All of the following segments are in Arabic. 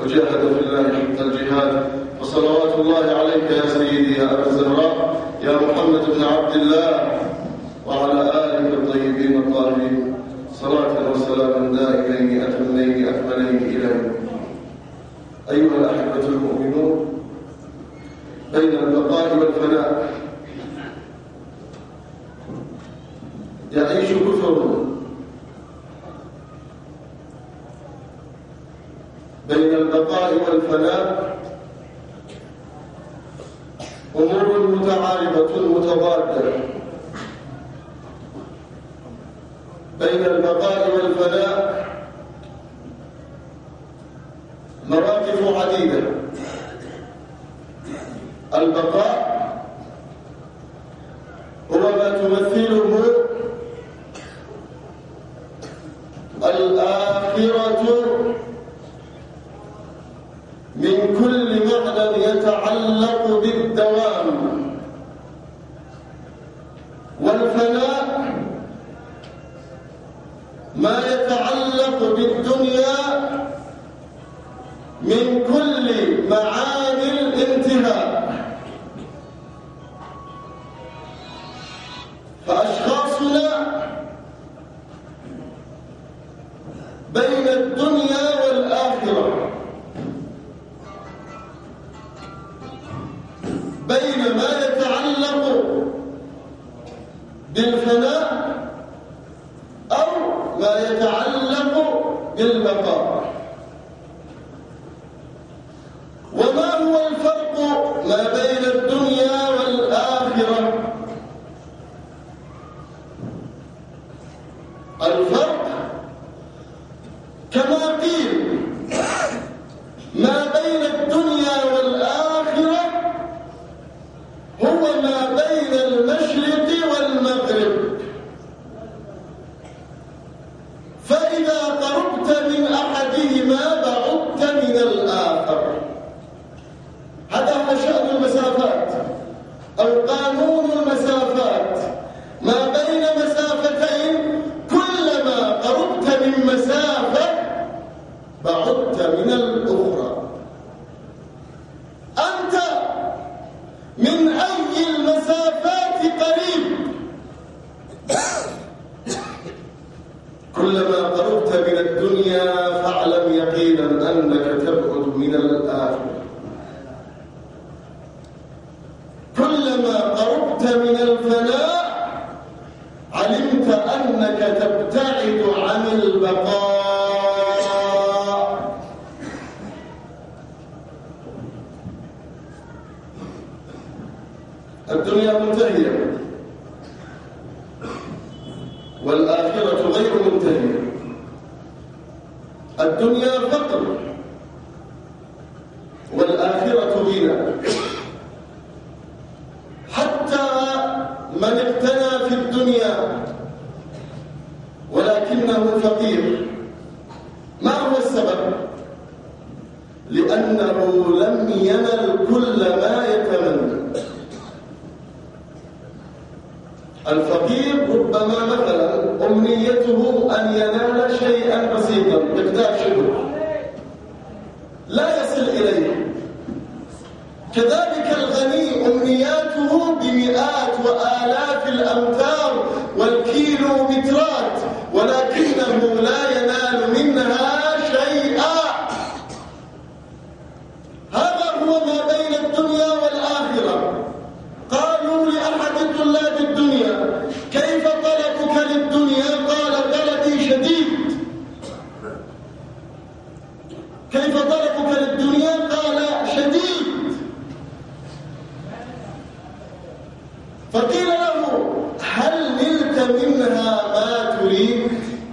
وجاهد في الله حق الجهاد. وصلوات الله عليك يا سيدي يا أبا الزهراء يا محمد بن عبد الله وعلى آله الطيبين الطاهرين صلاة وسلاما دائمين أتمين أكملين إلى يوم. أيها الأحبة المؤمنون، بين البقاء والفناء يعيش كثر. بين البقاء والفناء أمور متعارضة متضادة. بين البقاء والفناء مواقف عديدة. البقاء هو ما تمثله الآخرة من كل معنى يتعلق بالدوام، والفناء ما يتعلق بالدنيا من كل معاني الانتهاء. فأشخاصنا بين الدنيا والآخرة، بين ما يتعلق بالفناء أو ما يتعلق بالبقاء. وما هو الفرق ما بين الدنيا والآخرة؟ الفرق كما قيل ما بين الدنيا والآخرة هو ما بين المشرق والمغرب. فإذا قربت من أحدهما بعدت من الآخر. هذا هو شأن المسافات أو قانون المسافات. ما بين مسافتين كلما قربت من مسافة بعدت من الأخرى. أنت من أي المسافات قريب؟ كلما قربت من الدنيا فاعلم يقينا أنك تبعد من الآخرة. كلما قربت من الفناء علمت أنك تبتعد عن البقاء. الدنيا منتهية والآخرة غير منتهية. الدنيا فقر والآخرة غنى. حتى من اقتنى في الدنيا ولكنه فقير، ما هو السبب؟ لأنه لم ينل كل ما يتمنى. الفقير ربما مثلا أمنيته أن ينال شيئا بسيطا مقدار شبر لا يصل إليه. كذلك الغني أمنياته بمئات وآلاف الأمتار والكيلومترات ولكنه لا ينال منها شيئا. هذا هو ما بين الدنيا والآخرة. قالوا لأحد طلاب الدنيا كيف طلبك للدنيا؟ قال طلبي شديد. كيف طلبك للدنيا؟ قال شديد. فقيل له هل نلت منها ما تريد؟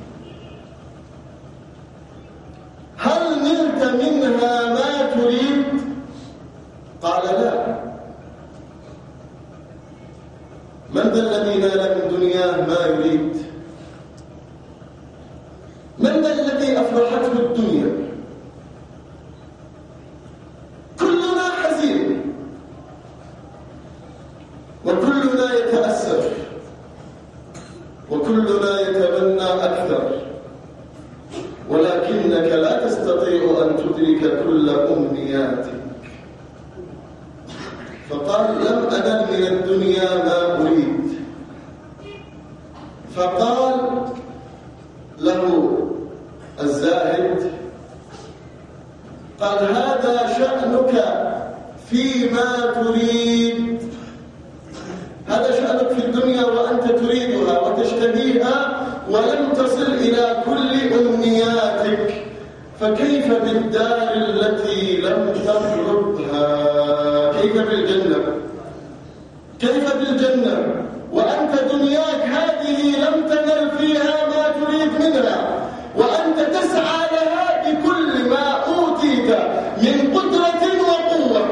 هل نلت منها ما تريد؟ قال لا. من ذا الذي نال من دنياه ما يريد؟ من ذا الذي أفرحته الدنيا؟ كلنا حزين وكلنا يتأسف وكلنا يتمنى أكثر، ولكنك لا تستطيع تستطيع أن تدرك كل أمنياتك. فقال لم أنل من الدنيا ما أريد. فقال له الزاهد قال هذا شأنك فيما تريد، هذا شأنك في الدنيا وأنت تريدها وتشتهيها ولم تصل إلى كل أمنياتك، فكيف بالدار التي لم تطلبها؟ كيف بالجنة؟ كيف بالجنة وأنت دنياك هذه لم تنل فيها ما تريد منها، وأنت تسعى لها بكل ما أوتيت من قدرة وقوة.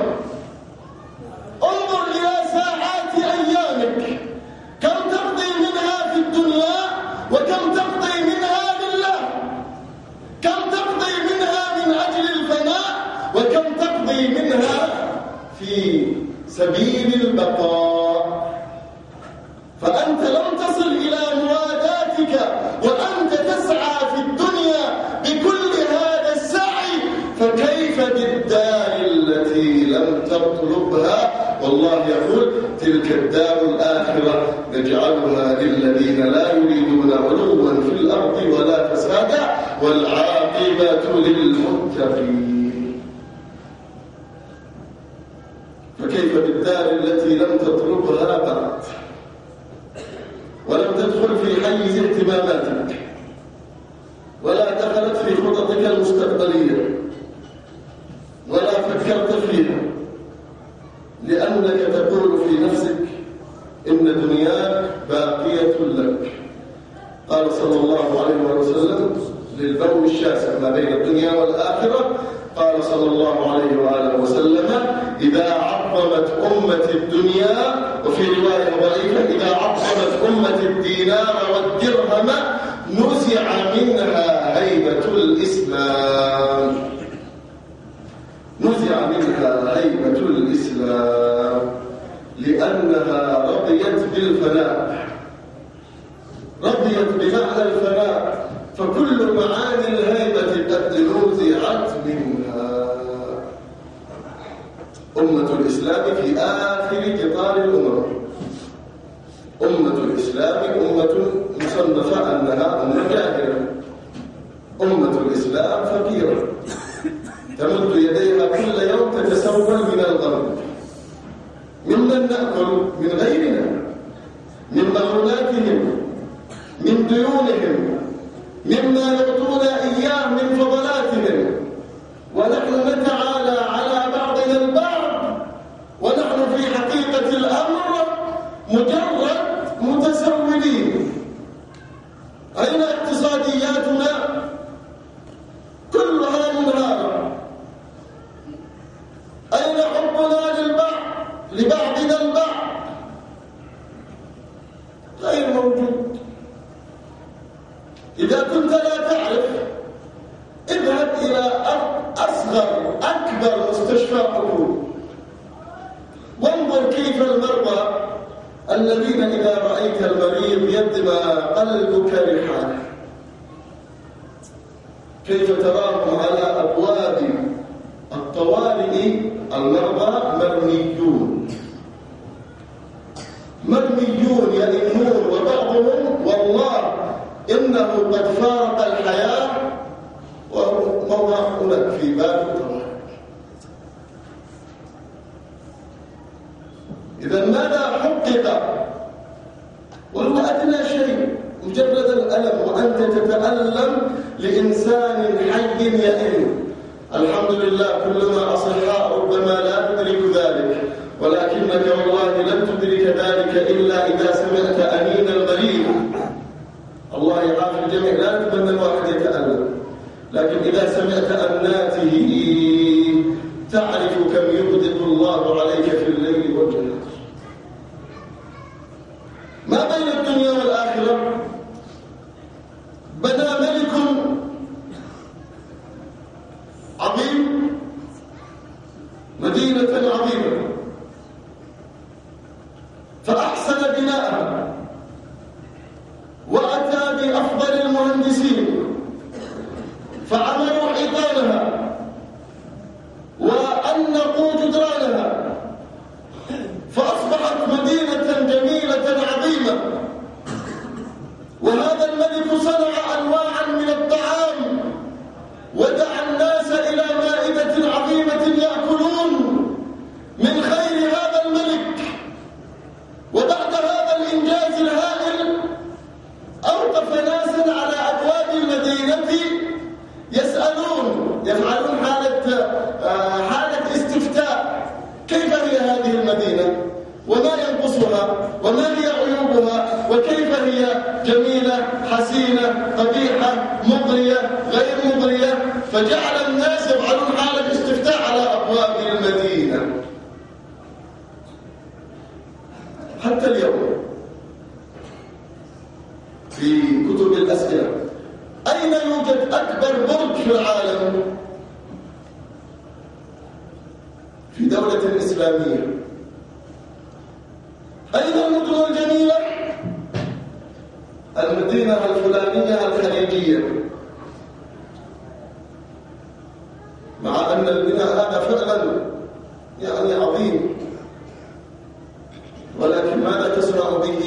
انظر إلى ساعات أيامك، كم تقضي منها في الدنيا وكم تقضي منها لله، كم تقضي منها من أجل الفناء وكم تقضي منها في سبيل البقاء. فأنت لم تصل إلى مراداتك وأنت تسعى في الدنيا بكل هذا السعي، فكيف بالدار التي لم تطلبها؟ والله يقول تلك الدار الآخرة نجعلها للذين لا يريدون علوا في الأرض ولا فسادا والعاقبة للمتقين. فكيف بالدار التي لم تطلبها بعد ولم تدخل في حيز اهتماماتك ولا دخلت في خططك المستقبلية ولا فكرت فيها، لأنك تقول في نفسك إن دنياك باقية لك. قال صلى الله عليه وسلم للبون الشاسع ما بين الدنيا والآخرة، قال صلى الله عليه وآله وسلم إذا عظمت أمة الدنيا، وفي رواية ضعيفة إذا عظمت أمة الدينار والدرهم نزع منها هيبة الإسلام، نزع منها هيبة الإسلام، لأنها رضيت بالفناء، رضيت بمعنى الفناء، فكل معاني الهيبة قد نزعت منها. أمة الإسلام في آخر قطار الأمم، أمة الإسلام أمة مصنفة أنها أمة جاهلة، أمة الإسلام فقيرة تمد يديها كل يوم تتسول من الغرب، ممن نأكل من غيرنا، من مغروناتهم، من ديونهم، مما يعطونا إياه من فضلاتهم، ونحن نتعالى على بعضنا البعض، ونحن في حقيقة الأمر مجرد متسولين. أين اقتصادياتنا؟ كلها منهارة. أين حبنا لبعضنا البعض؟ غير موجود. إذا كنت لا تعرف اذهب إلى أصغر أكبر مستشفى حكومي وانظر كيف المرضى الذين إذا رأيت المريض يدمى قلبك ريحانه، كيف تراهم على أبواب الطوارئ المرضى مرميون يئنون، وبعضهم والله إنه قد فارق الحياة ومضى هناك في باب الطوارئ. إذا ماذا حقق؟ وهو أدنى شيء مجرد الألم، وأنت تتألم لإنسان حي يئن. الحمد لله كلنا أصحاء ربما لا ندرك ذلك، ولكنك والله لن تدرك ذلك إلا إذا سمعت أنين المريض. الله يعافي الجميع، لا نتمنى الواحد يتألم، لكن إذا سمعت أناته تعرف كم يغدق الله عليك في الليل والنهار. ما بين الدنيا والآخرة بنى ملك عظيم مدينة عظيمة فأحسن بناءها وأتى بأفضل المهندسين فعملوا حيطانها يفعلون حالة استفتاء: كيف هي هذه المدينة؟ وما ينقصها؟ وما هي عيوبها؟ وكيف هي جميلة، حسينة، قبيحة، مغرية، غير مغرية؟ فجعل الناس يفعلون حالة استفتاء على أبواب المدينة. حتى اليوم في كتب الأسئلة: أين يوجد أكبر برج في العالم؟ في دولة إسلامية. أين المدن الجميلة؟ المدينة الفلانية الخليجية. مع أن البناء هذا فعلا يعني عظيم، ولكن ماذا تصنع به؟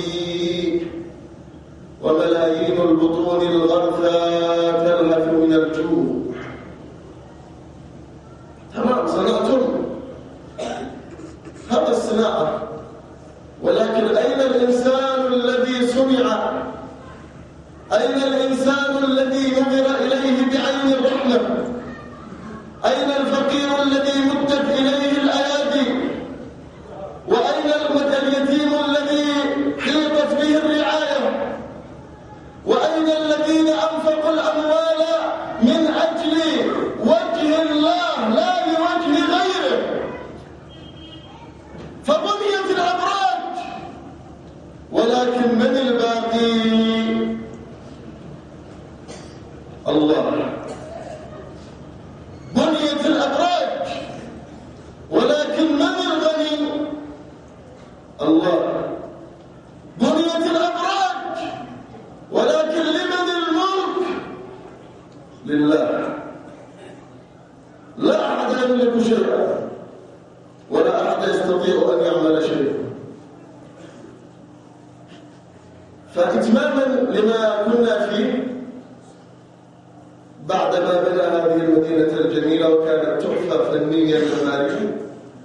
وملايين البطون الغرفى تلهث من الجوع. تمام، صنعتم هذا الصناعة، ولكن أين الإنسان الذي صنع؟ أين الإنسان الذي نظر إليه بعين الرحمة؟ أين الفقير الذي مدت إليه الأيادي؟ وأين اليتيم الذي حيطت به الرعاية؟ وأين الذين أنفقوا الأموال من أجل وجه الله لا لوجه غيره؟ فبنيت الأبراج، ولكن من الباقي؟ الله. بنيت الأبراج، ولكن من الغني؟ الله. بنيت الأبراج، ولكن لمن الملك؟ لله. لا أحد يملك شيئا، ولا أحد يستطيع أن يعمل شيئا. فإتماما لما كنا فيه، بعدما بنى هذه المدينة الجميلة وكانت تحفة فنية جمالية،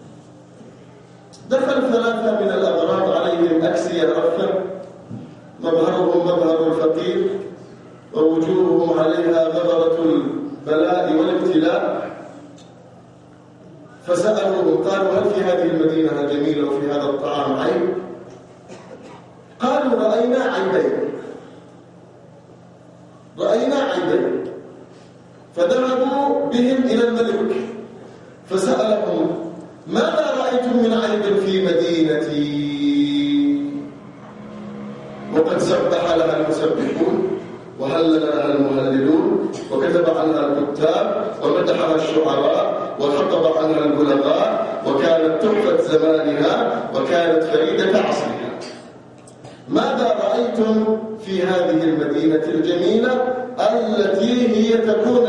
دخل ثلاثة من الأغراب عليهم أكسية رفة، مظهرهم مظهر الفقير، ووجوههم عليها غبرة البلاء والابتلاء. فسألوهم قالوا: هل في هذه المدينة الجميلة وفي هذا الطعام عيب؟ قالوا: رأينا عيبين. رأينا عيبين. فذهبوا بهم إلى الملك فسألهم: ماذا رأيتم من عيب في مدينتي؟ وقد سبح لها المسبحون، وهلل لها المهللون، وكتب عنها الكتاب، ومدحها الشعراء، وخطب عنها البلغاء، وكانت تحفة زمانها، وكانت فريدة عصرها. ماذا رأيتم في هذه المدينة الجميلة التي هي تكون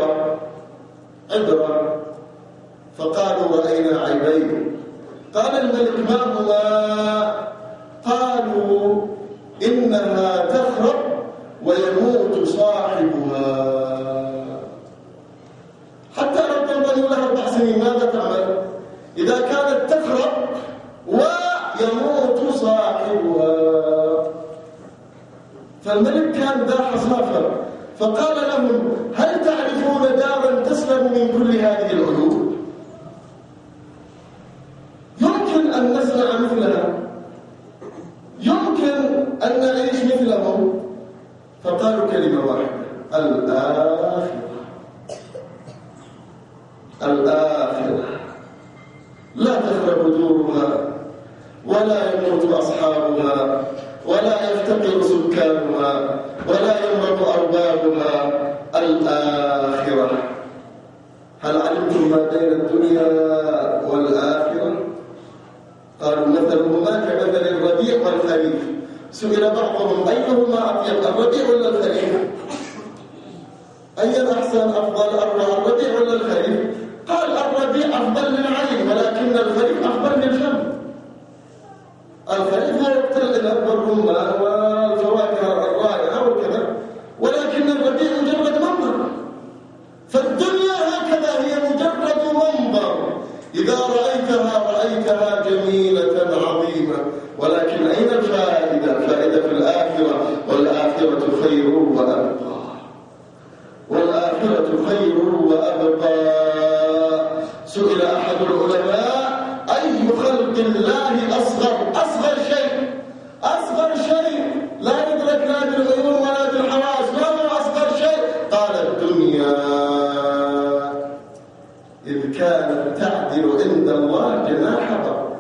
عبرة؟ فقالوا: رأينا عيبين. قال الملك: ما هما؟ قالوا: إنها تخرب ويموت صاحبها. حتى لو تنظروا لها 4 سنين ماذا تعمل؟ إذا كانت تخرب ويموت صاحبها. فالملك كان ذا حصافة، فقال لهم: هل تعرفون دارا تسلم من كل هذه العيوب؟ يمكن أن نصنع مثلها، يمكن أن نعيش مثلهم. فقالوا كلمة واحدة: الآخرة. لا تخرب دورها، ولا يموت أصحابها، ولا يفتقر سكانها، ولا يمرض أربابها. الآخرة. هل علمتم ما بين الدنيا والآخرة؟ قالوا: مثلهما كمثل الربيع والخريف. سئل بعضهم: أيهما أطيب، الربيع ولا الخريف؟ أي الأحسن أفضل، الربيع ولا الخريف؟ قال: الربيع أفضل للعين، ولكن الخريف أفضل للفم. الخريف هو وقت العنب والرمان والفواكه الرائعة وكذا، ولكن الربيع مجرد منظر. فالدنيا هكذا، هي مجرد منظر. إذا رأيتها جميلة عظيمة، ولكن أين الفائدة؟ الفائدة في الآخرة. والآخرة خير وأبقى. والآخرة خير وأبقى. سئل أحد العلماء أي خلق الله أصغر شيء لا يدرك لا بالعيون ولا بالحواس، ما هو أصغر شيء؟ قال الدنيا إذ كانت تعدل عند الله جناح بعوضة.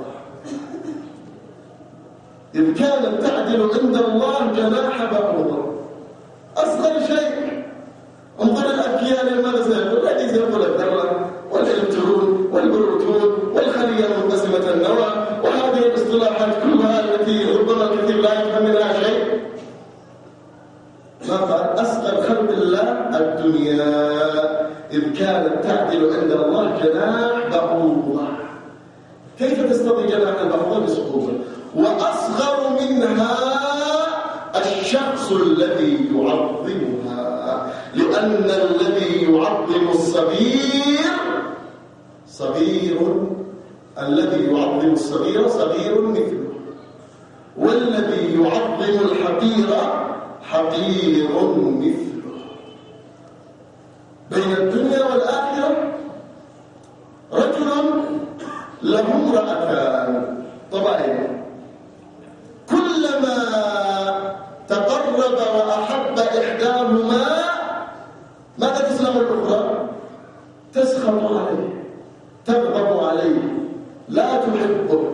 إذ كانت تعدل عند الله جناح بعوضة، أصغر شيء. انظر الأكيان المغزى والذي يقول الذرة والإلكترون والبروتون والخلية المنقسمة النوى، وهذه الاصطلاحات كلها التي ربما الكثير لا يفهم منها شيء. ما قال أصغر خلق الله الدنيا إذ كانت تعدل عند الله جناح بعوضة. كيف تستطيع جناح البعوضة بسقوطه؟ وأصغر منها الشخص الذي يعظمها، لأن الذي يعظم الصغير صغير، الذي يعظم الصغير صغير مثله، والذي يعظم الحقير حقير مثله. بين الدنيا والآخرة رجل له امرأتان طبعين، كلما تقرب وأحب إحداهما ماذا تصنع الأخرى؟ تسخط عليه، تغضب عليه، لا تحبه.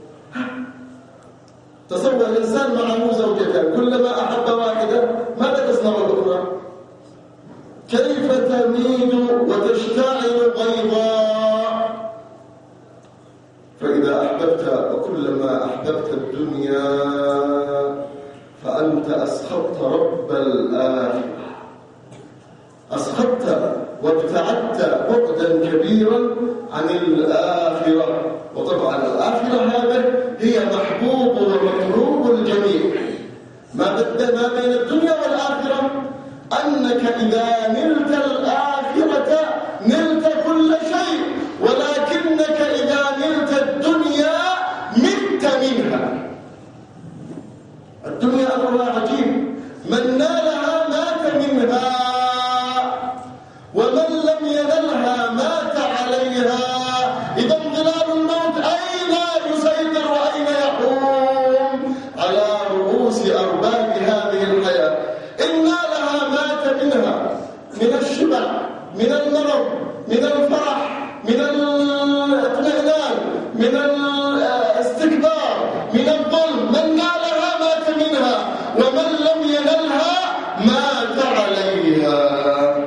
تصور الإنسان معه زوجتان، كلما أحب واحدة ماذا تصنع الأخرى؟ كيف تميل وتشتعل بيضاء. فإذا أحببت وكلما أحببت الدنيا فأنت أسخطت رب الآخرة، أسخطت وابتعدت بعدا كبيرا عن الآخرة. وطبعا الآخرة هذا هي محبوب ومطلوب الجميع. ما بين الدنيا والآخرة أنك إذا نلت الآخرة نلت كل شيء، ولكنك إذا نلت الدنيا مت منها. الدنيا أمرها عجيب، من نالها مات منها، ومن لم ينلها مات عليها. إذا ظلال الموت أين يسيطر وأين يحوم على رؤوس أرباب هذه الحياة؟ إن نالها مات منها، من الشبع، من المرض، من الفرح، من الاطمئنان، من الاستكبار، من الظلم. من نالها مات منها، ومن لم ينلها مات عليها.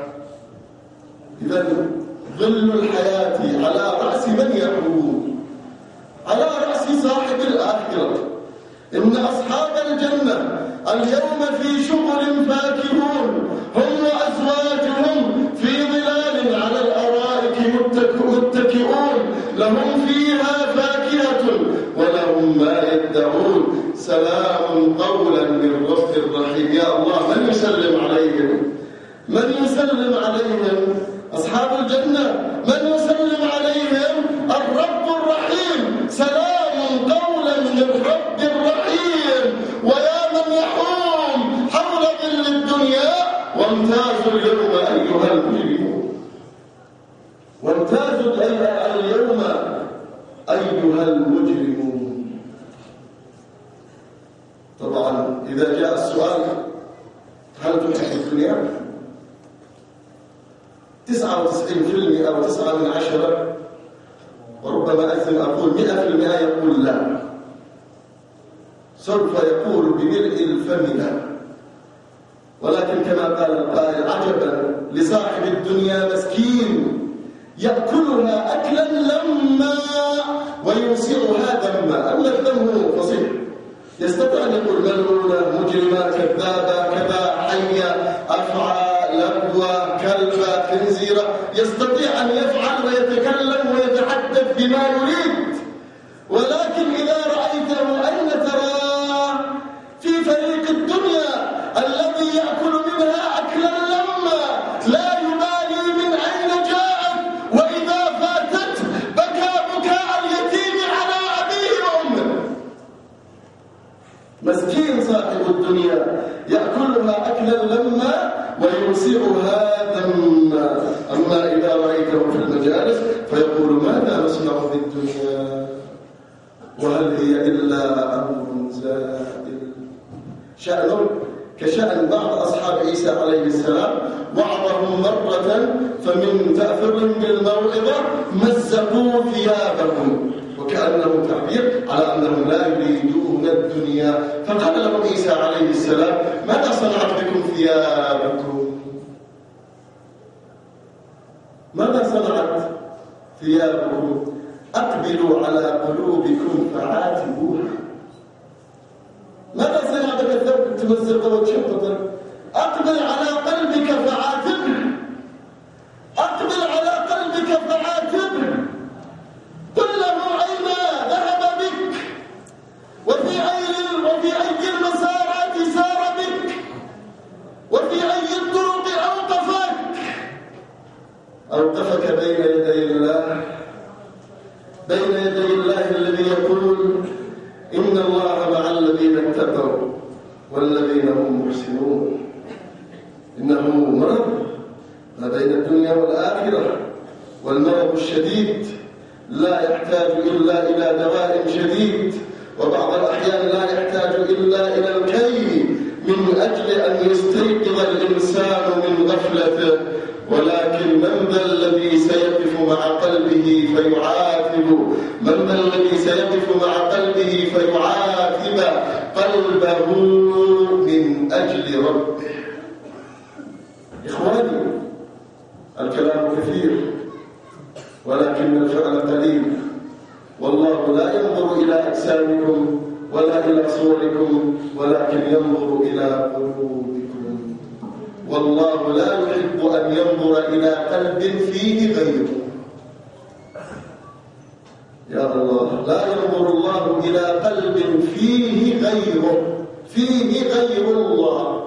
إذن ظل الحياة على رأس من يحوم؟ على رأس صاحب الآخرة. إن أصحاب الجنة اليوم في شغل فاكهون، هم وأزواجهم في ظلال على الأرائك متكئون، لهم فيها فاكهة ولهم ما يدعون، سلام قولا من رب رحيم. يا الله، من يسلم عليهم؟ من يسلم عليهم؟ أصحاب الجنة من يسلم عليهم؟ الرب الرحيم، سلام قولا من رب رحيم. ويا من يحوم حول ظل الدنيا، وامتازوا اليوم أيها المجرمون، وامتازوا اليوم أيها المجرمون. طبعا إذا جاء السؤال هل تحب الدنيا؟ 99% أو 9/10 وربما أكثر أقول 100% يقول لا. سوف يقول بملء الفم لا. ولكن كما قال القائل عجبا لصاحب الدنيا مسكين يأكلها أكلا لما ويوسعها ذما. أما الذم فصيح، يستطيع أن يقول ملعونة، مجرمة، كذابة، كذا، حية، أفعى، لبوة، كلبة، خنزيرة. يستطيع أن يفعل ويتكلم ويتحدث بما يريد. ولكن إذا رأيته أين تراه؟ في فريق الدنيا الذي يأكل منها أكلا لما، لا يبالي من أين جاءت، وإذا فاتت بكى بكاء اليتيم على أبيه وأمه. مسكين صاحب الدنيا يأكلها أكلا لما ويوسعها ذما. أما إذا رأيته في المجالس فيقول ماذا تصنع في الدنيا وهل هي إلا أمر زائل. شأن كشأن بعض أصحاب عيسى عليه السلام، وعظهم مرة فمن تأثرهم بالموعظة مزقوا ثيابهم، وكأنه تعبير على أنهم لا يريدون الدنيا. فقال لهم عيسى عليه السلام: ماذا صنعت بكم ثيابكم؟ ماذا صنعت ثيابكم؟ أقبلوا على قلوبكم فعاتبوها. ماذا صنع بك الثوب تمزقه وتشققه؟ أقبل على قلبك فعاتبه، أقبل على قلبك فعاتبه. قل له أين ذهب بك، وفي أي المسارات سار بك، وفي أي الطرق أوقفك بين يدي الله، بين يدي الله الذي يقول: إن الله مع الذين اتقوا والذين هم محسنون. إنه مرض ما بين الدنيا والآخرة، والمرض الشديد لا يحتاج إلا إلى دواء شديد، وبعض الأحيان لا يحتاج إلا إلى الكي من أجل أن يستيقظ الإنسان من غفلته. ولكن من ذا الذي سيقف مع قلبه فيعاتب؟ من ذا الذي سيقف مع قلبه فيعاتب قلبه من أجل ربه؟ إخواني، الكلام كثير ولكن الفعل قليل. والله لا ينظر إلى أجسامكم ولا إلى صوركم، ولكن ينظر إلى قلوبكم. والله لا يحب أن ينظر إلى قلب فيه غيره. يا الله، لا ينظر الله إلى قلب فيه غيره، فيه غير الله.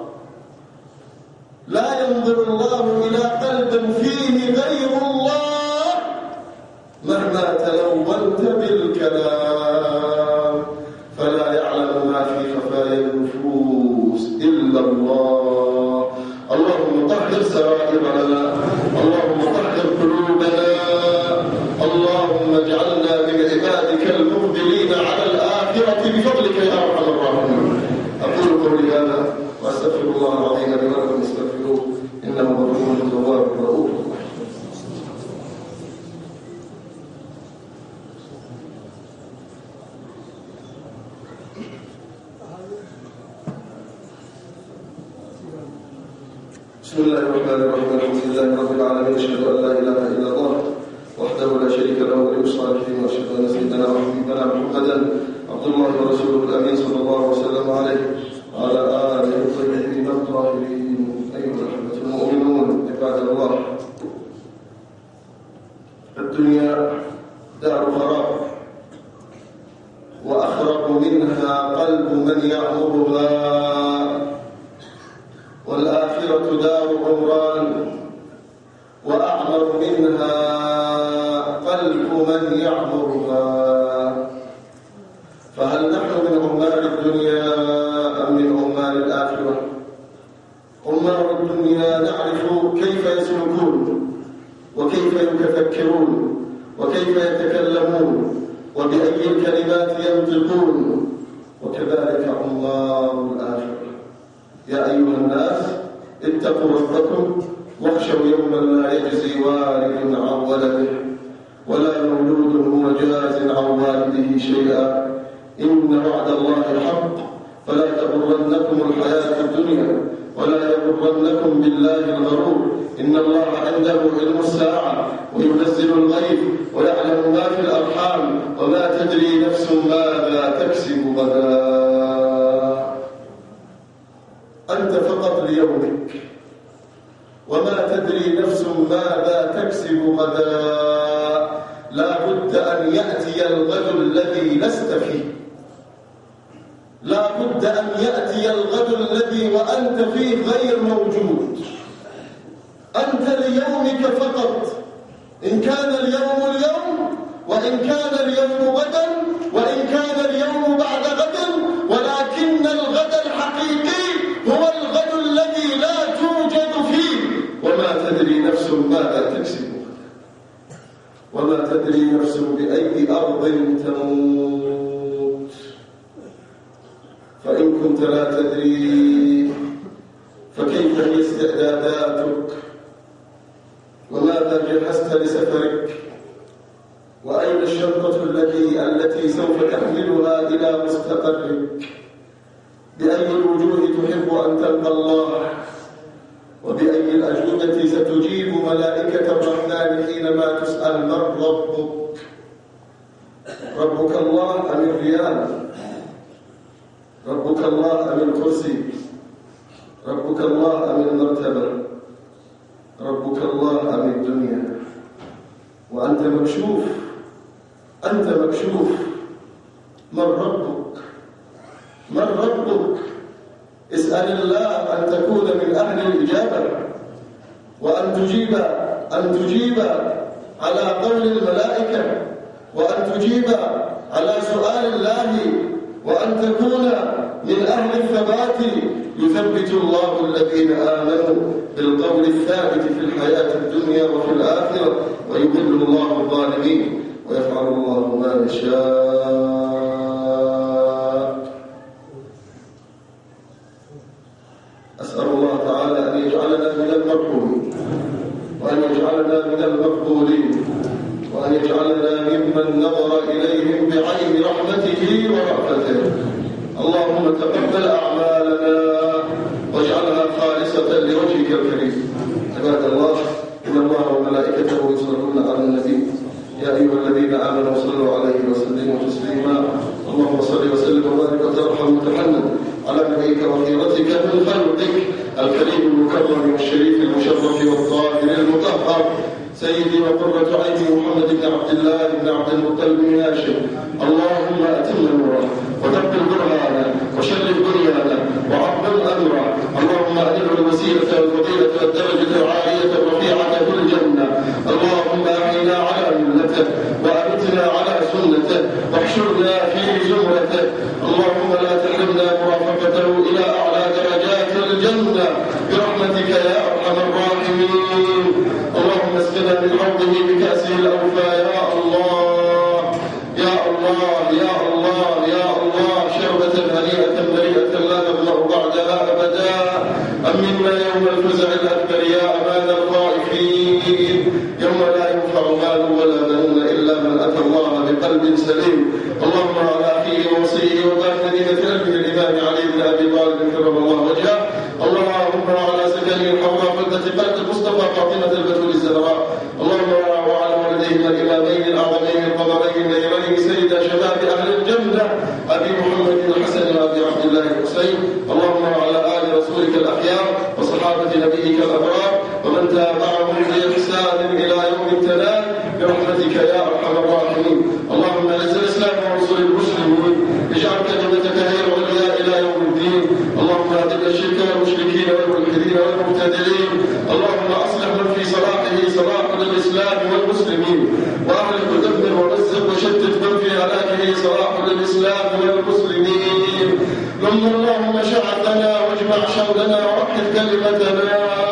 لا ينظر الله إلى قلب فيه غير الله مهما تلونت بالكلام، فلا يعلم ما في خفايا النفوس إلا الله. اللهم طهر سرائرنا، اللهم طهر قلوبنا، اللهم اجعلنا من عبادك المقبلين على الآخرة بفضلك يا أرحم الراحمين. أقول قولي هذا وأستغفر الله العظيم لي ولكم، استغفروه إنه غفور تواب رؤوف. بسم الله الرحمن الرحيم. الحمد لله رب العالمين، أشهد أن لا إله إلا الله وحده لا شريك له ولي الصالحين، وأشهد أن سيدنا وحبيبنا محمدا عبد الله ورسوله الأمين صلى الله وسلم عليه وعلى آله الطيبين الطاهرين. أيها الأحبة المؤمنون، عباد الله، الدنيا دار خراب، وأخرب منها قلب من يعمرها، والآخرة دار عمران، وأعمر منها قلب من يعمرها. فهل نحن من عمال الدنيا أم من عمال الآخرة؟ عمال الدنيا نعرف كيف يسلكون، وكيف يتفكرون، وكيف يتكلمون، وبأي الكلمات ينطقون، وكذلك عمال الآخرة. يا أيها الناس، اتقوا ربكم واخشوا يوما لا يجزي والد عن ولده ولا مولود هو جاز عن والده شيئا. إن وعد الله حق، فلا تغرنكم الحياة الدنيا ولا يغرنكم بالله الغرور. إن الله عنده علم الساعة وينزل الغيث ويعلم ما في الأرحام، وما تدري نفس ماذا تكسب غدا. أنت فقط ليومك، وما تدري نفس ماذا تكسب غدا. لا بد أن يأتي الغد الذي لست فيه، لا بد أن يأتي الغد الذي وأنت فيه غير موجود. أنت ليومك فقط، إن كان اليوم اليوم، وإن كان اليوم غدا، وإن كان اليوم بعد غد، ولكن الغد الحقيقي هو الغد الذي لا توجد فيه. وما تدري نفس ماذا تكسب. وما تدري نفس بأي أرض تموت. فإن كنت لا تدري فكيف هي استعداداتك؟ وماذا جهزت لسفرك؟ وأين الشنطة التي سوف تحملها إلى مستقرك؟ بأي الوجوه تحب أن تلقى الله؟ وبأي الأجوبة ستجيب ملائكة الرحمن حينما تسأل من ربك؟ ربك الله أم الريال؟ ربك الله أم الكرسي؟ ربك الله أم المرتبة؟ ربك الله أم الدنيا؟ وأنت مكشوف، أنت مكشوف. من ربك؟ من ربك؟ اسأل الله أن تكون من أهل الإجابة، وأن تجيب على قول الملائكة، وأن تجيب على سؤال الله، وأن تكون من أهل الثبات. يثبت الله الذين آمنوا بالقول الثابت في الحياة الدنيا وفي الآخرة، ويضل الله الظالمين، ويفعل الله ما يشاء. أسأل الله تعالى أن يجعلنا من المرحومين، وأن يجعلنا من المقبولين، وأن يجعلنا ممن نظر إليهم بعين رحمته ورأفته. اللهم تقبل أعمالنا واجعلها خالصة لوجهك الكريم. عباد الله، إن الله وملائكته يصلون على النبي يا أيها الذين آمنوا صلوا عليه وسلموا تسليما. اللهم صل وسلم وبارك وترحم وتحنن على نبيك وخيرتك من خلقك الكريم المكرم والشريف المشرف والطاهر المطهر سيدي وقرة عيني محمد بن عبد الله بن عبد المطلب بن هاشم. اللهم أتم نوره وتقبل برهانه وشرف بنيانه وعظم أمره. اللهم أدله الوسيلة والفضيلة والدرجة العالية الرفيعة في الجنة. اللهم أحينا على ملته وأمتنا على سنته واحشرنا في زمرته. اللهم لا تحرمنا مرافقته إلى أعلى درجات الجنة برحمتك يا أرحم الراحمين. اللهم اسقنا من حوضه بكأسه الأوفى يا الله يا الله يا الله يا الله، شربة هنيئة مريئة لا نظمأ بعدها أبدا. أمنا يوم الفزع الأكبر يا أمان الخائفين، يوم لا ينفع مال ولا بنون إلا من أتى الله بقلب سليم. اللهم على أخيه ووصيه وبان مدينة قلبه الإمام علي بن أبي طالب كرم الله وجهه. اللهم على سكنه الحوراء فلة قلب المصطفى فاطمة البتول الزهراء. اللهم وعلى ولديهما الإمامين الأعظمين القمرين النيرين سيد شباب أهل الجنة أبي محمد الحسن وأبي عبد الله الحسين. اللهم وعلى آل رسولك الأخيار وصحابة نبيك الأبرار ومن تابعهم بإحسان إلى يوم التناد برحمتك يا أرحم الراحمين. اللهم أعز الإسلام وانصر المسلمين، اجعل كلمتك هي العليا إلى يوم الدين. اللهم أذل الشرك والمشركين والملحدين والمبتدعين. اللهم أصلح من في صلاحه صلاح للإسلام والمسلمين، وأهلك ودمر ورزق وشتت من في هلاكه صلاح للإسلام والمسلمين. لم اللهم شعثنا واجمع شملنا ووحد كلمتنا،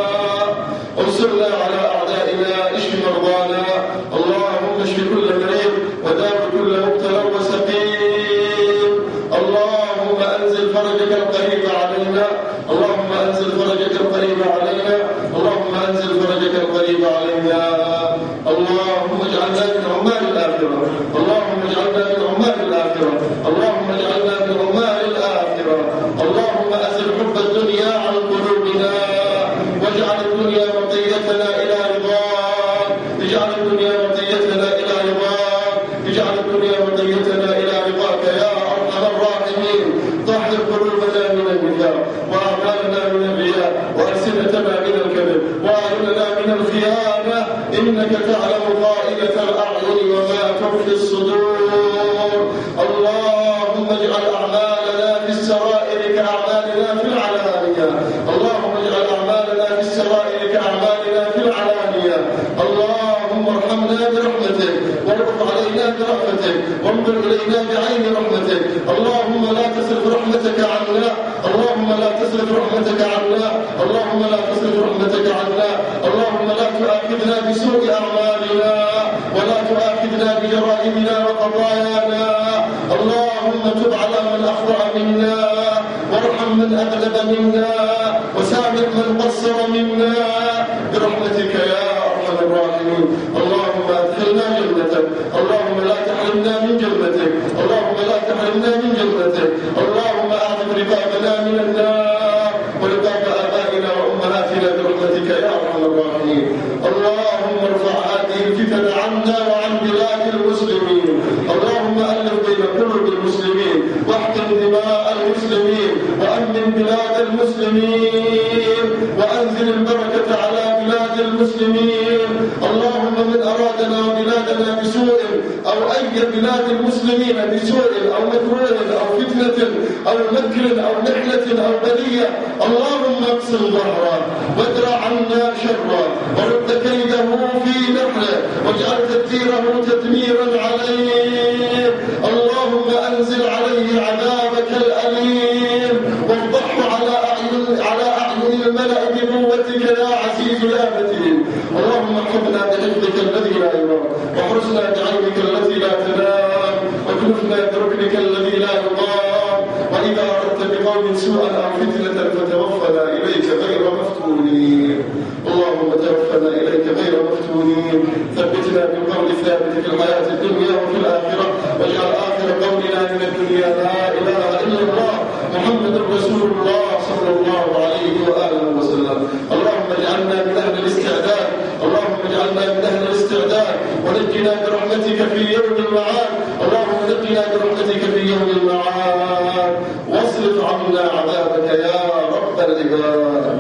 انصرنا على أعدائنا، اشف مرضانا. اللهم اشف كل مريض وداو كل مبتلى وسقيم. اللهم أنزل فرجك القريب علينا، اللهم أنزل فرجك القريب علينا، اللهم أنزل فرجك القريب علينا. اللهم اجعلنا من عمال الآخرة، اللهم اجعلنا من عمال الآخرة، اللهم اجعلنا من عمال الآخرة. اللهم أزل حب الدنيا عن قلوبنا، واجعل الدنيا مطيتنا إلى رضاك، اجعل الدنيا مطيتنا إلى رضاك، اجعل الدنيا مطيتنا إلى رضاك يا أرحم الراحمين. طهر قلوبنا من النفاق، وأعمالنا من الرياء، وألسنتنا من الكذب، وأعيننا من الخيانة، إنك تعلم خائنة الأعين وما تخفي الصدور. اللهم اجعل أعمالنا في السرائر كأعمالنا في العلانية، اللهم اجعل أعمالنا في السرائر كأعمالنا في العلانية. اللهم ارحمنا برحمتك، وارفع علينا برحمتك، وانظر إلينا بعين رحمتك. اللهم لا تصرف رحمتك عنا، اللهم لا تصرف رحمتك عنا، اللهم لا تصرف رحمتك عنا. اللهم لا تؤاخذنا بسوء أعمالنا، ولا تؤاخذنا وسامحنا بجرائمنا وخطايانا. اللهم تب على من أخطأ منا، وارحم من أذنب منا، وسامح من قصر منا برحمتك يا أرحم الراحمين. اللهم أدخلنا جنتك، اللهم لا تحرمنا من جنتك، اللهم لا تحرمنا من جنتك. اللهم أعتق رقابنا من النار ورقاب آبائنا وأمهاتنا برحمتك يا أرحم الراحمين. اللهم ارفع هذه الفتن عنا وعن بلاد المسلمين. اللهم ألف بين قلوب المسلمين، واحقن دماء المسلمين، وأمن بلاد المسلمين، وأنزل البركة على بلاد المسلمين. اللهم من أرادنا وبلادنا بسوء أو أي بلاد المسلمين بسوء أو مكروه أو فتنة أو مكر أو نحلة أو بلية، اللهم اقسم ظهره وادرع عنا شره ورد كيده في نحره واجعل تدبيره تدميرا عليه. اللهم أنزل عليه عذابك الأليم وافضحه على أعين الملأ بقوتك يا عزيز يا متين. اللهم احفظنا بحفظك الذي لا يرام، واحرسنا بعينك التي لا تنام، واكلفنا بركنك الذي لا يضام. وإذا أردت بقوم سوءا أو فتنة فتوفنا إليك غير مفتونين. اللهم توفنا إليك غير مفتونين. ثبتنا بالقول الثابت في الحياة الدنيا وفي الآخرة، واجعل آخر قولنا من الدنيا لا إله إلا الله محمد رسول الله صلى الله عليه وآله وسلم. اللهم اجعلنا من أهل الاستعداد، اللهم اجعلنا من أهل الاستعداد، ونجنا برحمتك في يوم المعاد. اللهم نجنا برحمتك في يوم المعاد، واصرف عنا عذابك يا رب العباد.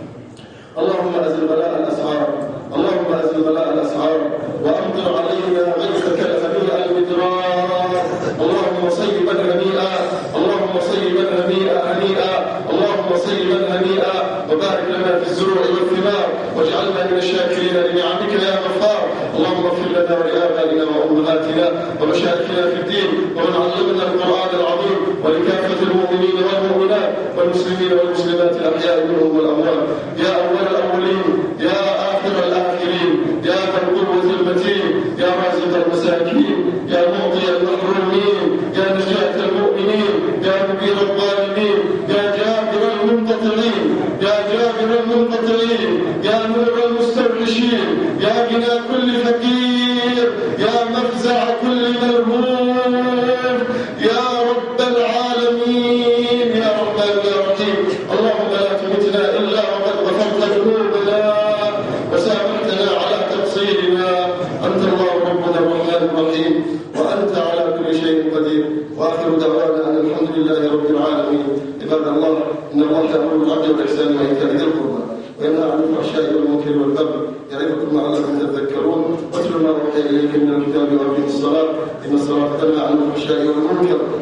اللهم أزل بلاء الأسعار، اللهم أزل بلاء الأسعار، وأمطر علينا غيثك الهنيء المدرار. اللهم صيبا هنيئا، اللهم صيبا هنيئا، اللهم صيبا هنيئا، وبارك لنا في الزروع والثمار، واجعلنا من الشاكرين لنعمك يا غفار. اللهم اغفر لنا ولآبائنا وأمهاتنا ومشايخنا في الدين، ومن علمنا القرآن العظيم، ولكافة المؤمنين والمؤمنات والمسلمين والمسلمات الأحياء منهم والأموات. يا أول الأولين، يا آخر الآخرين، يا ذا القوة المتين، يا رازق المساكين، يا معطي المحرومين، يا نجاة المؤمنين، يا مبير الظالمين، يا جابر المنقطعين، يا جابر المنقطعين، يا نور المستوحشين، يا غنى كل فقير، يا مفزع كل مرهوب، يا رب العالمين، يا رحمن يا رحيم. اللهم لا تمتنا إلا وقد غفرت ذنوبنا وسامحتنا على تقصيرنا. أنت الله ربنا الرحمن الرحيم، وأنت على كل شيء قدير. وآخر دعوانا أن الحمد لله رب العالمين. عباد الله، إن الله يأمر بالعدل والإحسان وإيتاء ذي القربى وينهى عن الفحشاء والمنكر والبغي يعظكم لعلكم تذكرون. واتل ما أوحي إليك من الكتاب وأقيموا الصلاة إن الصلاة تنهى عن الفحشاء والمنكر